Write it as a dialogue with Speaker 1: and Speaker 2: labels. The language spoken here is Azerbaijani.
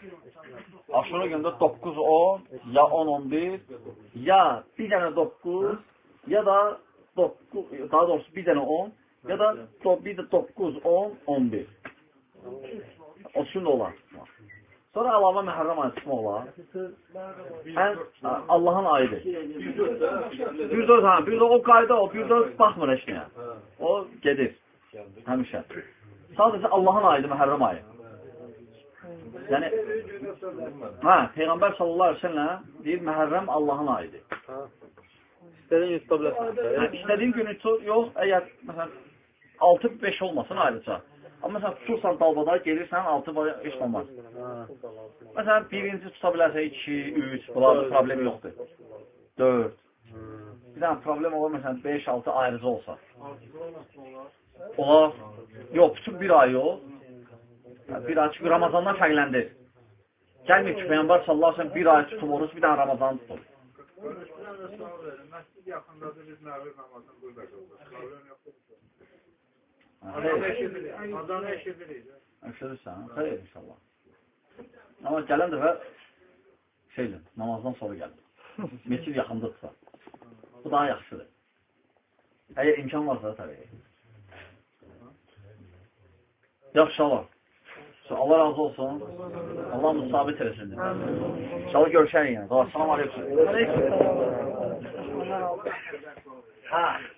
Speaker 1: Aşırı gündə 9-10, ya 10-11, ya bir dənə 9, ya da 9, daha doğrusu bir dənə 10, ya da bir də 9, 10, 11. 30 gün olar. Sonra əlavə məhərrəm ayı çıxmaq olar. Allahın ayıdır. 104, 104 o qayda o, 104 baxmır heç nəyə. O gedir. Həmişə. Sadəcə Allahın ayıdır, məhərrəm ayı. Yəni, Peyğəmbər sallallahu aleyhi ve sellem deyir, məhərrəm Allahın ayıdır.
Speaker 2: İstədiyin gün tuta bilərsən.
Speaker 1: İstədiyin günü tut, yox, əgər, məsələn, 6-5 olmasın ayrıca. Amma məsələn, tutursan dalbada, gelirsən, 6 heç olmaz. Məsələn, birinci tuta bilərsən, 2, 3, bunlarda problem yoxdur. 4. Bir dənə problem olur, məsələn, 5, 6 ayrıca olsa. Olar. Yox, bütün bir ay yox. Bir ay çünki Ramazandan fərqləndir. Gəlməyib ki, Peyğəmbər sallallahu aleyhi ve sellem bir ay tutub oruç, bir dənə Ramazan tutub.
Speaker 3: Məscid yaxındadır, biz Məvlid namazını burada qıldıq. Problem yoxdur. Azanı eşidirik.
Speaker 1: Eşidirsən, xeyr inşallah. Amma gələn dəfə namazdan sonra gəlir. Məscid yaxındadırsa. Bu daha yaxşıdır. Əgər imkan varsa da təbii. Yaxşı olar. Allah razı olsun. Allah müsabit eləsin. İnşallah görüşərik yəni. Salam aleyküm.